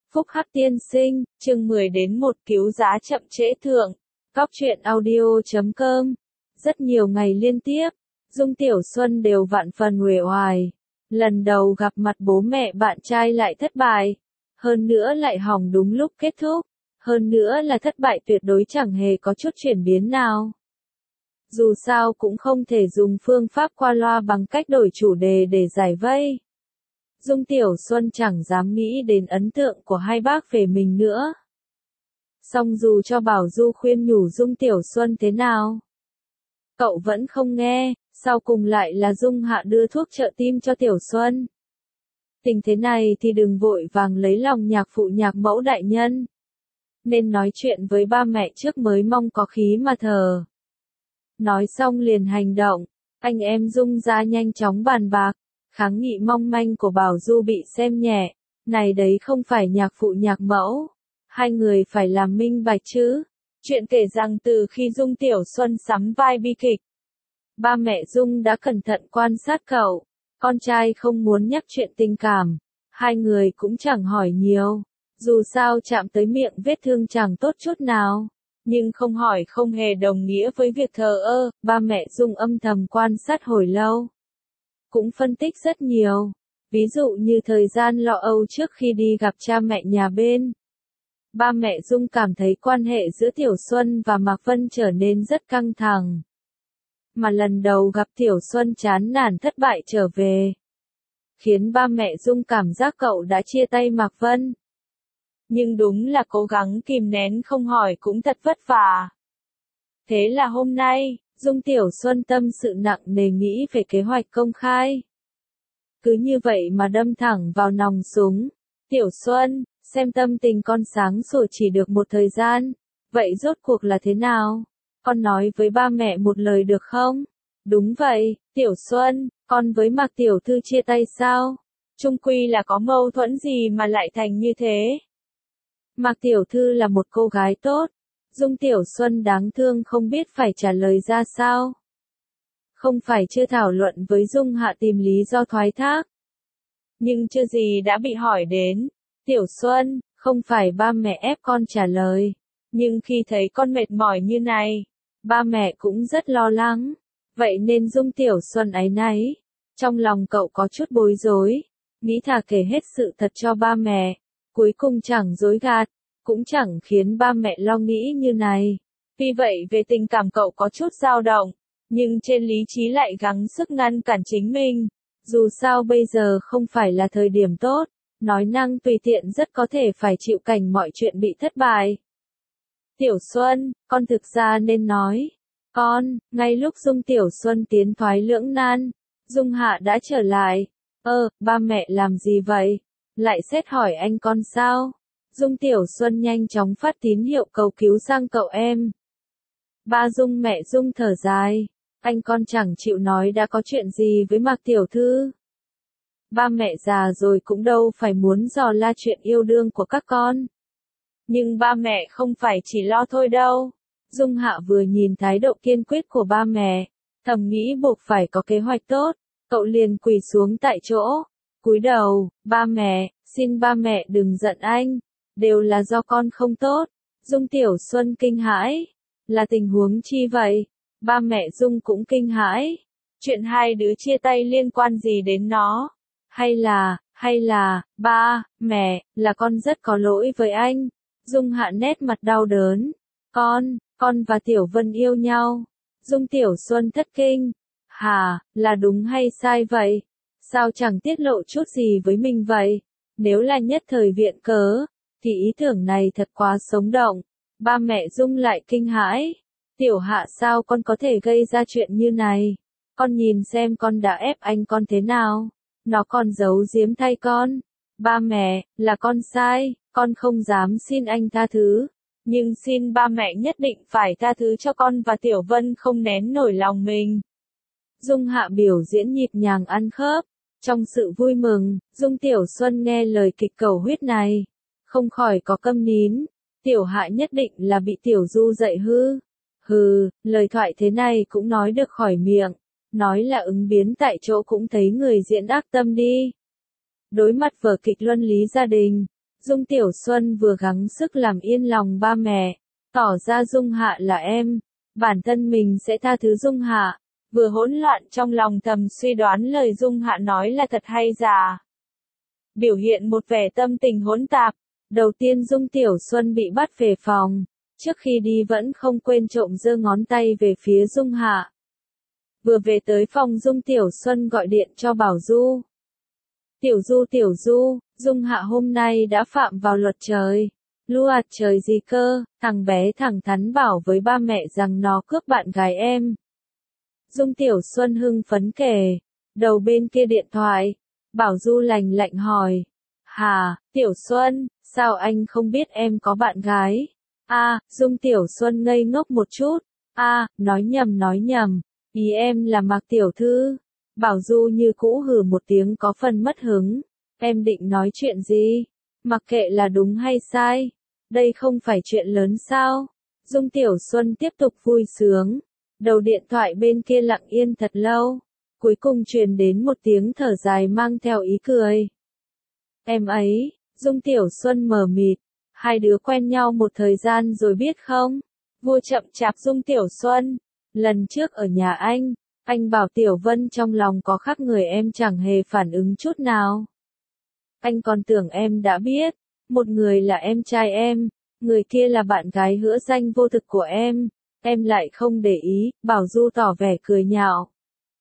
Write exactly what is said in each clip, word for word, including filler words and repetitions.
Phúc Hắc tiên sinh, chương mười đến một cứu giá chậm trễ thượng. Cóc truyện audio chấm com. Rất nhiều ngày liên tiếp, Dung Tiểu Xuân đều vạn phần uể oải. Lần đầu gặp mặt bố mẹ bạn trai lại thất bại. Hơn nữa lại hỏng đúng lúc kết thúc. Hơn nữa là thất bại tuyệt đối chẳng hề có chút chuyển biến nào. Dù sao cũng không thể dùng phương pháp qua loa bằng cách đổi chủ đề để giải vây. Dung Tiểu Xuân chẳng dám nghĩ đến ấn tượng của hai bác về mình nữa. Song dù cho Bảo Du khuyên nhủ Dung Tiểu Xuân thế nào, cậu vẫn không nghe, sau cùng lại là Dung Hạ đưa thuốc trợ tim cho Tiểu Xuân. Tình thế này thì đừng vội vàng lấy lòng nhạc phụ nhạc mẫu đại nhân. Nên nói chuyện với ba mẹ trước mới mong có khí mà thở. Nói xong liền hành động, anh em Dung ra nhanh chóng bàn bạc. Kháng nghị mong manh của Bảo Du bị xem nhẹ, này đấy không phải nhạc phụ nhạc mẫu, hai người phải làm minh bạch chứ. Chuyện kể rằng từ khi Dung Tiểu Xuân sắm vai bi kịch, ba mẹ Dung đã cẩn thận quan sát cậu, con trai không muốn nhắc chuyện tình cảm, hai người cũng chẳng hỏi nhiều, dù sao chạm tới miệng vết thương chẳng tốt chút nào, nhưng không hỏi không hề đồng nghĩa với việc thờ ơ, ba mẹ Dung âm thầm quan sát hồi lâu. Cũng phân tích rất nhiều, ví dụ như thời gian lo âu trước khi đi gặp cha mẹ nhà bên. Ba mẹ Dung cảm thấy quan hệ giữa Tiểu Xuân và Mạc Vân trở nên rất căng thẳng. Mà lần đầu gặp Tiểu Xuân chán nản thất bại trở về, khiến ba mẹ Dung cảm giác cậu đã chia tay Mạc Vân. Nhưng đúng là cố gắng kìm nén không hỏi cũng thật vất vả. Thế là hôm nay, Dung Tiểu Xuân tâm sự nặng nề nghĩ về kế hoạch công khai. Cứ như vậy mà đâm thẳng vào nòng súng. Tiểu Xuân, xem tâm tình con sáng sủa chỉ được một thời gian. Vậy rốt cuộc là thế nào? Con nói với ba mẹ một lời được không? Đúng vậy, Tiểu Xuân, con với Mạc Tiểu Thư chia tay sao? Chung quy là có mâu thuẫn gì mà lại thành như thế? Mạc Tiểu Thư là một cô gái tốt. Dung Tiểu Xuân đáng thương không biết phải trả lời ra sao. Không phải chưa thảo luận với Dung Hạ tìm lý do thoái thác. Nhưng chưa gì đã bị hỏi đến. Tiểu Xuân, không phải ba mẹ ép con trả lời. Nhưng khi thấy con mệt mỏi như này, ba mẹ cũng rất lo lắng. Vậy nên Dung Tiểu Xuân áy náy. Trong lòng cậu có chút bối rối. Nghĩ thà kể hết sự thật cho ba mẹ. Cuối cùng chẳng dối gạt. Cũng chẳng khiến ba mẹ lo nghĩ như này. Vì vậy về tình cảm cậu có chút dao động, nhưng trên lý trí lại gắng sức ngăn cản chính mình. Dù sao bây giờ không phải là thời điểm tốt, nói năng tùy tiện rất có thể phải chịu cảnh mọi chuyện bị thất bại. Tiểu Xuân, con thực ra nên nói. Con, ngay lúc Dung Tiểu Xuân tiến thoái lưỡng nan, Dung Hạ đã trở lại. Ơ, ba mẹ làm gì vậy? Lại xét hỏi anh con sao? Dung Tiểu Xuân nhanh chóng phát tín hiệu cầu cứu sang cậu em. Ba Dung mẹ Dung thở dài. Anh con chẳng chịu nói đã có chuyện gì với Mạc Tiểu Thư. Ba mẹ già rồi cũng đâu phải muốn dò la chuyện yêu đương của các con. Nhưng ba mẹ không phải chỉ lo thôi đâu. Dung Hạ vừa nhìn thái độ kiên quyết của ba mẹ, thầm nghĩ buộc phải có kế hoạch tốt, cậu liền quỳ xuống tại chỗ. Cúi đầu, ba mẹ, xin ba mẹ đừng giận anh. Đều là do con không tốt. Dung Tiểu Xuân kinh hãi. Là tình huống chi vậy? Ba mẹ Dung cũng kinh hãi. Chuyện hai đứa chia tay liên quan gì đến nó? Hay là, hay là, ba, mẹ, là con rất có lỗi với anh. Dung Hạ nét mặt đau đớn. Con, con và Tiểu Vân yêu nhau. Dung Tiểu Xuân thất kinh. Hả, là đúng hay sai vậy? Sao chẳng tiết lộ chút gì với mình vậy? Nếu là nhất thời viện cớ, thì ý tưởng này thật quá sống động. Ba mẹ Dung lại kinh hãi. Tiểu Hạ sao con có thể gây ra chuyện như này? Con nhìn xem con đã ép anh con thế nào? Nó còn giấu giếm thay con. Ba mẹ, là con sai, con không dám xin anh tha thứ. Nhưng xin ba mẹ nhất định phải tha thứ cho con và Tiểu Vân không nén nổi lòng mình. Dung Hạ biểu diễn nhịp nhàng ăn khớp. Trong sự vui mừng, Dung Tiểu Xuân nghe lời kịch cầu huyết này. Không khỏi có câm nín. Tiểu Hạ nhất định là bị Tiểu Du dạy hư. Hừ, lời thoại thế này cũng nói được khỏi miệng. Nói là ứng biến tại chỗ cũng thấy người diễn ác tâm đi. Đối mặt vở kịch luân lý gia đình, Dung Tiểu Xuân vừa gắng sức làm yên lòng ba mẹ, tỏ ra Dung Hạ là em, bản thân mình sẽ tha thứ Dung Hạ, vừa hỗn loạn trong lòng thầm suy đoán lời Dung Hạ nói là thật hay giả. Biểu hiện một vẻ tâm tình hỗn tạp, đầu tiên Dung Tiểu Xuân bị bắt về phòng, trước khi đi vẫn không quên trộm giơ ngón tay về phía Dung Hạ. Vừa về tới phòng Dung Tiểu Xuân gọi điện cho Bảo Du. Tiểu Du Tiểu Du, Dung Hạ hôm nay đã phạm vào luật trời. Lua trời gì cơ, thằng bé thẳng thắn bảo với ba mẹ rằng nó cướp bạn gái em. Dung Tiểu Xuân hưng phấn kể, đầu bên kia điện thoại, Bảo Du lạnh lạnh hỏi. Hà, Tiểu Xuân, sao anh không biết em có bạn gái? A, Dung Tiểu Xuân ngây ngốc một chút. A, nói nhầm nói nhầm, ý em là Mạc Tiểu Thư. Bảo Du như cũ hừ một tiếng có phần mất hứng. Em định nói chuyện gì? Mặc kệ là đúng hay sai. Đây không phải chuyện lớn sao? Dung Tiểu Xuân tiếp tục vui sướng. Đầu điện thoại bên kia lặng yên thật lâu. Cuối cùng truyền đến một tiếng thở dài mang theo ý cười. Em ấy, Dung Tiểu Xuân mờ mịt. Hai đứa quen nhau một thời gian rồi biết không? Vua chậm chạp Dung Tiểu Xuân. Lần trước ở nhà anh, anh bảo Tiểu Vân trong lòng có khác người em chẳng hề phản ứng chút nào. Anh còn tưởng em đã biết, một người là em trai em, người kia là bạn gái hữu danh vô thực của em, em lại không để ý, Bảo Du tỏ vẻ cười nhạo.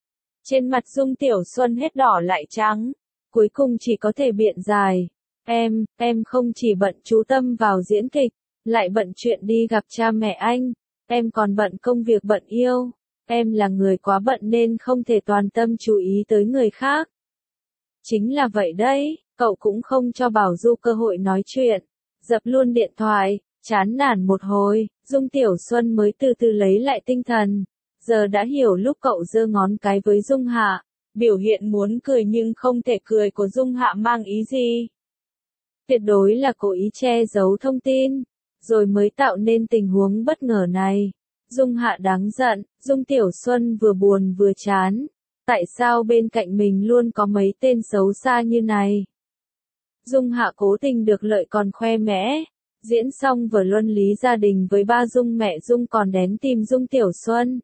Trên mặt Dung Tiểu Xuân hết đỏ lại trắng, cuối cùng chỉ có thể biện giải. Em, em không chỉ bận chú tâm vào diễn kịch, lại bận chuyện đi gặp cha mẹ anh, em còn bận công việc bận yêu, em là người quá bận nên không thể toàn tâm chú ý tới người khác. Chính là vậy đấy, cậu cũng không cho Bảo Du cơ hội nói chuyện, dập luôn điện thoại, chán nản một hồi, Dung Tiểu Xuân mới từ từ lấy lại tinh thần, giờ đã hiểu lúc cậu giơ ngón cái với Dung Hạ, biểu hiện muốn cười nhưng không thể cười của Dung Hạ mang ý gì. Tuyệt đối là cố ý che giấu thông tin, rồi mới tạo nên tình huống bất ngờ này. Dung Hạ đáng giận, Dung Tiểu Xuân vừa buồn vừa chán. Tại sao bên cạnh mình luôn có mấy tên xấu xa như này? Dung Hạ cố tình được lợi còn khoe mẽ. Diễn xong vở luân lý gia đình với ba Dung mẹ Dung còn đến tìm Dung Tiểu Xuân.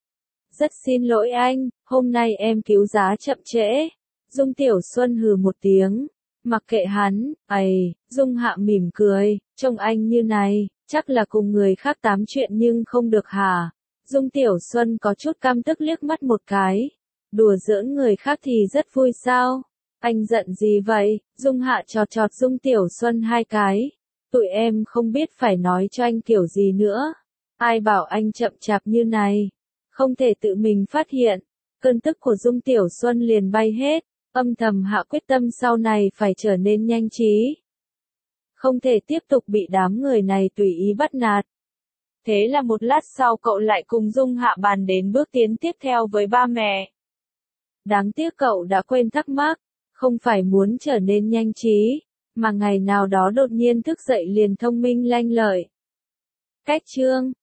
Rất xin lỗi anh, hôm nay em cứu giá chậm trễ. Dung Tiểu Xuân hừ một tiếng. Mặc kệ hắn, ầy, Dung Hạ mỉm cười, trông anh như này, chắc là cùng người khác tám chuyện nhưng không được hả? Dung Tiểu Xuân có chút căm tức liếc mắt một cái. Đùa giỡn người khác thì rất vui sao? Anh giận gì vậy? Dung Hạ chọt chọt Dung Tiểu Xuân hai cái. Tụi em không biết phải nói cho anh kiểu gì nữa. Ai bảo anh chậm chạp như này? Không thể tự mình phát hiện. Cơn tức của Dung Tiểu Xuân liền bay hết. Âm thầm hạ quyết tâm sau này phải trở nên nhanh trí. Không thể tiếp tục bị đám người này tùy ý bắt nạt. Thế là một lát sau cậu lại cùng Dung Hạ bàn đến bước tiến tiếp theo với ba mẹ. Đáng tiếc cậu đã quên thắc mắc, không phải muốn trở nên nhanh trí, mà ngày nào đó đột nhiên thức dậy liền thông minh lanh lợi. Cách chương